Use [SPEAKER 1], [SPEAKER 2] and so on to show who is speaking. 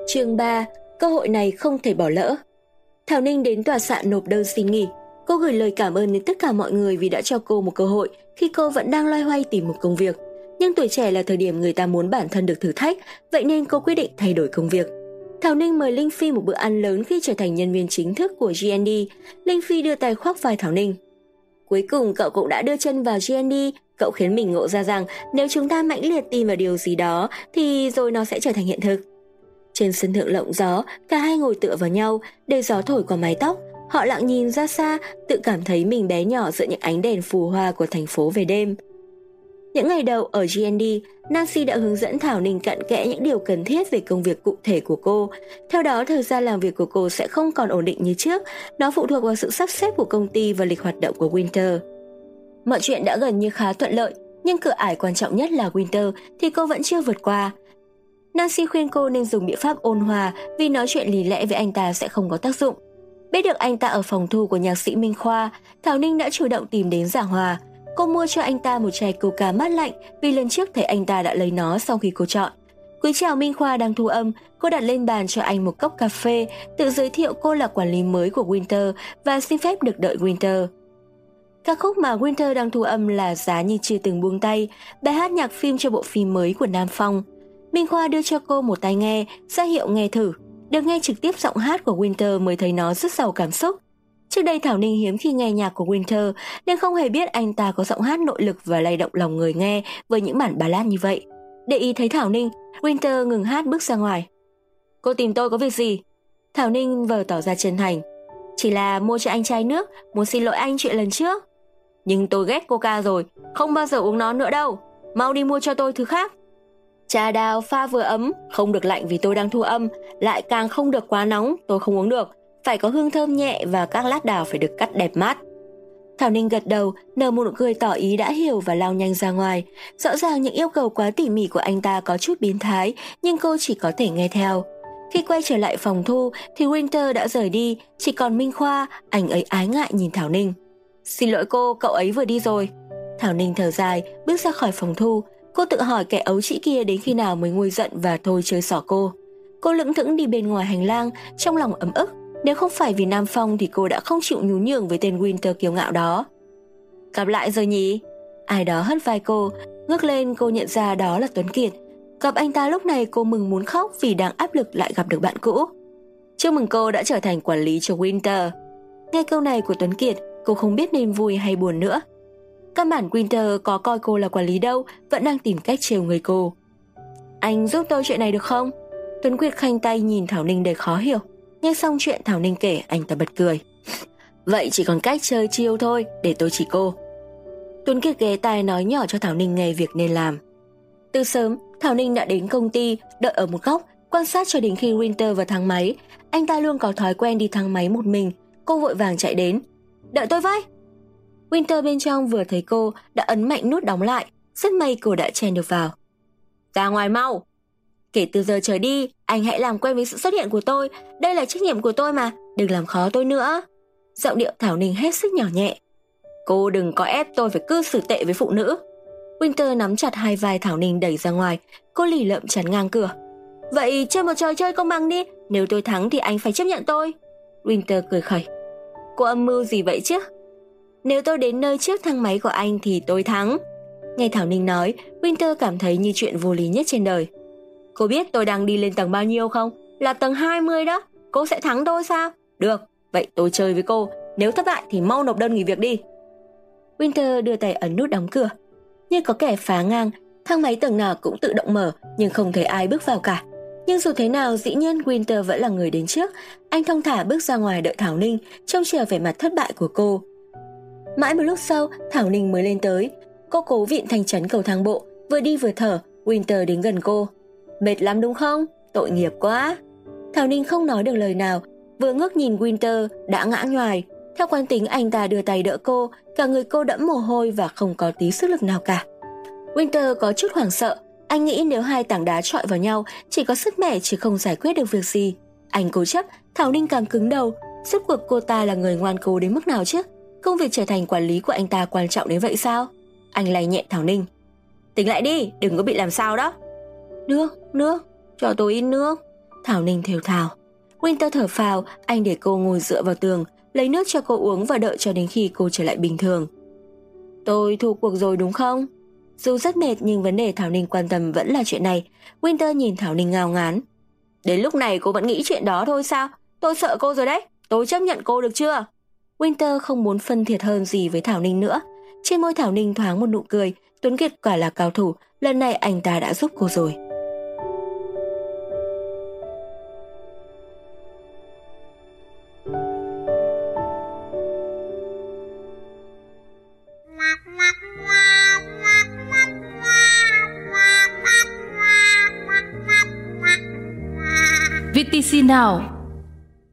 [SPEAKER 1] Chương 3, cơ hội này không thể bỏ lỡ. Thảo Ninh đến tòa soạn nộp đơn xin nghỉ. Cô gửi lời cảm ơn đến tất cả mọi người vì đã cho cô một cơ hội khi cô vẫn đang loay hoay tìm một công việc. Nhưng tuổi trẻ là thời điểm người ta muốn bản thân được thử thách, vậy nên cô quyết định thay đổi công việc. Thảo Ninh mời Linh Phi một bữa ăn lớn khi trở thành nhân viên chính thức của GND. Linh Phi đưa tay khoác vai Thảo Ninh. Cuối cùng cậu cũng đã đưa chân vào GND, cậu khiến mình ngộ ra rằng nếu chúng ta mãnh liệt tin vào điều gì đó thì rồi nó sẽ trở thành hiện thực. Trên sân thượng lộng gió, cả hai ngồi tựa vào nhau, để gió thổi qua mái tóc. Họ lặng nhìn ra xa, tự cảm thấy mình bé nhỏ giữa những ánh đèn phù hoa của thành phố về đêm. Những ngày đầu ở GND, Nancy đã hướng dẫn Thảo Ninh cặn kẽ những điều cần thiết về công việc cụ thể của cô. Theo đó, thời gian làm việc của cô sẽ không còn ổn định như trước, nó phụ thuộc vào sự sắp xếp của công ty và lịch hoạt động của Winter. Mọi chuyện đã gần như khá thuận lợi, nhưng cửa ải quan trọng nhất là Winter thì cô vẫn chưa vượt qua. Nancy khuyên cô nên dùng biện pháp ôn hòa vì nói chuyện lý lẽ với anh ta sẽ không có tác dụng. Biết được anh ta ở phòng thu của nhạc sĩ Minh Khoa, Thảo Ninh đã chủ động tìm đến giảng hòa. Cô mua cho anh ta một chai coca mát lạnh vì lần trước thấy anh ta đã lấy nó sau khi cô chọn. Quý chào Minh Khoa đang thu âm, cô đặt lên bàn cho anh một cốc cà phê, tự giới thiệu cô là quản lý mới của Winter và xin phép được đợi Winter. Ca khúc mà Winter đang thu âm là Giá Như Chưa Từng Buông Tay, bài hát nhạc phim cho bộ phim mới của Nam Phong. Minh Khoa đưa cho cô một tai nghe, ra hiệu nghe thử. Được nghe trực tiếp giọng hát của Winter mới thấy nó rất giàu cảm xúc. Trước đây Thảo Ninh hiếm khi nghe nhạc của Winter nên không hề biết anh ta có giọng hát nội lực và lay động lòng người nghe với những bản ballad như vậy. Để ý thấy Thảo Ninh, Winter ngừng hát bước ra ngoài. Cô tìm tôi có việc gì? Thảo Ninh vờ tỏ ra chân thành. Chỉ là mua cho anh chai nước, muốn xin lỗi anh chuyện lần trước. Nhưng tôi ghét coca rồi, không bao giờ uống nó nữa đâu. Mau đi mua cho tôi thứ khác. Trà đào pha vừa ấm, không được lạnh vì tôi đang thu âm, lại càng không được quá nóng, tôi không uống được. Phải có hương thơm nhẹ và các lát đào phải được cắt đẹp mắt. Thảo Ninh gật đầu, nở một nụ cười tỏ ý đã hiểu và lao nhanh ra ngoài. Rõ ràng những yêu cầu quá tỉ mỉ của anh ta có chút biến thái, nhưng cô chỉ có thể nghe theo. Khi quay trở lại phòng thu thì Winter đã rời đi, chỉ còn Minh Khoa, anh ấy ái ngại nhìn Thảo Ninh. Xin lỗi cô, cậu ấy vừa đi rồi. Thảo Ninh thở dài, bước ra khỏi phòng thu. Cô tự hỏi kẻ ấu trĩ kia đến khi nào mới nguôi giận và thôi chơi xỏ cô. Cô lững thững đi bên ngoài hành lang, trong lòng ấm ức. Nếu không phải vì Nam Phong thì cô đã không chịu nhún nhường với tên Winter kiêu ngạo đó. Gặp lại rồi nhỉ? Ai đó hất vai cô, ngước lên cô nhận ra đó là Tuấn Kiệt. Gặp anh ta lúc này cô mừng muốn khóc vì đang áp lực lại gặp được bạn cũ. Chúc mừng cô đã trở thành quản lý cho Winter. Nghe câu này của Tuấn Kiệt, cô không biết nên vui hay buồn nữa. Căn bản Winter có coi cô là quản lý đâu, vẫn đang tìm cách trêu người cô. Anh giúp tôi chuyện này được không? Tuấn Kiệt khoanh tay nhìn Thảo Ninh đầy khó hiểu. Nghe xong chuyện Thảo Ninh kể, anh ta bật cười. Vậy chỉ còn cách chơi chiêu thôi, để tôi chỉ cô. Tuấn Kiệt ghé tai nói nhỏ cho Thảo Ninh nghe việc nên làm. Từ sớm, Thảo Ninh đã đến công ty, đợi ở một góc, quan sát cho đến khi Winter vào thang máy. Anh ta luôn có thói quen đi thang máy một mình, cô vội vàng chạy đến. Đợi tôi với! Winter bên trong vừa thấy cô đã ấn mạnh nút đóng lại, rất may cô đã chen được vào. Ra ngoài mau! Kể từ giờ trở đi, anh hãy làm quen với sự xuất hiện của tôi, đây là trách nhiệm của tôi mà, đừng làm khó tôi nữa. Giọng điệu Thảo Ninh hết sức nhỏ nhẹ. Cô đừng có ép tôi phải cư xử tệ với phụ nữ. Winter nắm chặt hai vai Thảo Ninh đẩy ra ngoài, cô lì lợm chắn ngang cửa. Vậy chơi một trò chơi công bằng đi, nếu tôi thắng thì anh phải chấp nhận tôi. Winter cười khẩy. Cô âm mưu gì vậy chứ? Nếu tôi đến nơi trước thang máy của anh thì tôi thắng. Nghe Thảo Ninh nói, Winter cảm thấy như chuyện vô lý nhất trên đời. Cô biết tôi đang đi lên tầng bao nhiêu không? Là tầng 20 đó. Cô sẽ thắng tôi sao? Được, vậy tôi chơi với cô. Nếu thất bại thì mau nộp đơn nghỉ việc đi. Winter đưa tay ấn nút đóng cửa. Như có kẻ phá ngang, thang máy tầng nào cũng tự động mở, nhưng không thấy ai bước vào cả. Nhưng dù thế nào, dĩ nhiên Winter vẫn là người đến trước. Anh thong thả bước ra ngoài đợi Thảo Ninh, trông chờ vẻ mặt thất bại của cô. Mãi một lúc sau, Thảo Ninh mới lên tới. Cô cố vịn thành chắn cầu thang bộ, vừa đi vừa thở. Winter đến gần cô. Mệt lắm đúng không? Tội nghiệp quá. Thảo Ninh không nói được lời nào, vừa ngước nhìn Winter đã ngã nhoài. Theo quán tính anh ta đưa tay đỡ cô, cả người cô đẫm mồ hôi và không có tí sức lực nào cả. Winter có chút hoảng sợ, anh nghĩ nếu hai tảng đá chọi vào nhau chỉ có sứt mẻ chứ không giải quyết được việc gì. Anh cố chấp, Thảo Ninh càng cứng đầu. Rốt cuộc cô ta là người ngoan cố đến mức nào chứ? Công việc trở thành quản lý của anh ta quan trọng đến vậy sao? Anh lay nhẹ Thảo Ninh. Tỉnh lại đi, đừng có bị làm sao đó. Nước, cho tôi ít nước. Thảo Ninh thều thào. Winter thở phào, anh để cô ngồi dựa vào tường, lấy nước cho cô uống và đợi cho đến khi cô trở lại bình thường. Tôi thua cuộc rồi đúng không? Dù rất mệt nhưng vấn đề Thảo Ninh quan tâm vẫn là chuyện này. Winter nhìn Thảo Ninh ngao ngán. Đến lúc này cô vẫn nghĩ chuyện đó thôi sao? Tôi sợ cô rồi đấy, tôi chấp nhận cô được chưa? Winter không muốn phân thiệt hơn gì với Thảo Ninh nữa. Trên môi Thảo Ninh thoáng một nụ cười, Tuấn Kiệt quả là cao thủ, lần này anh ta đã giúp cô rồi.
[SPEAKER 2] VTC Now